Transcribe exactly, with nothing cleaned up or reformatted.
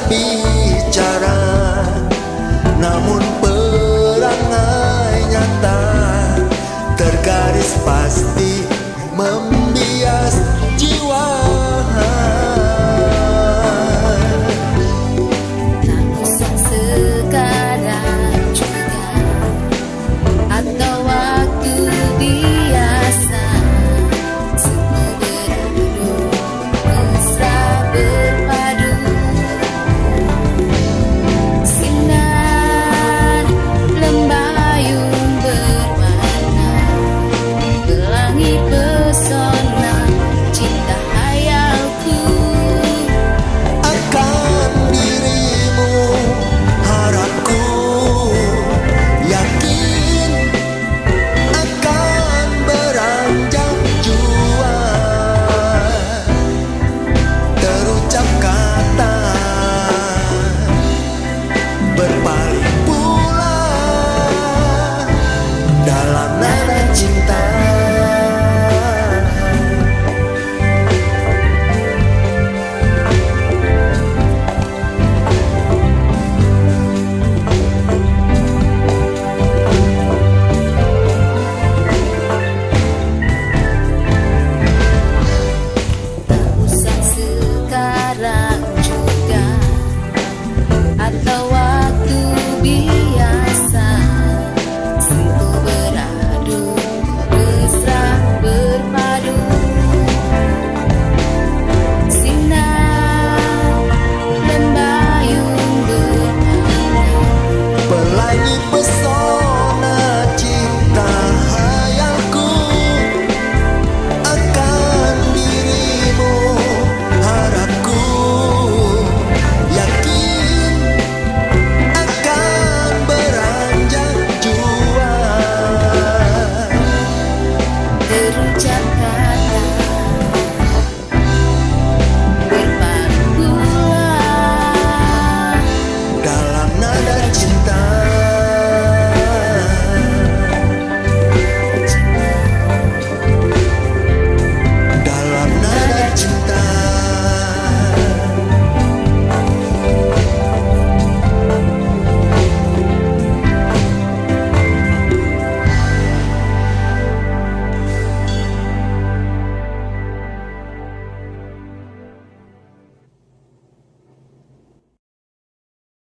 bicara, namun perangai nyata tergaris pasti membias jiwa. Tak usah sekarang juga atau waktu biasa, semua beradu mesra berpadu. Sinar lembayung berwarna, pelangi pesona cinta hayalku. Akan dirimu harapku, yakin akan beranjak jua. Terucap kata berpaling pula dalam nada cinta. Tak usah sekarang juga atau waktu biasa, sentuh beradu mesra berpadu. Sinar lembayung berwarna, Pelangi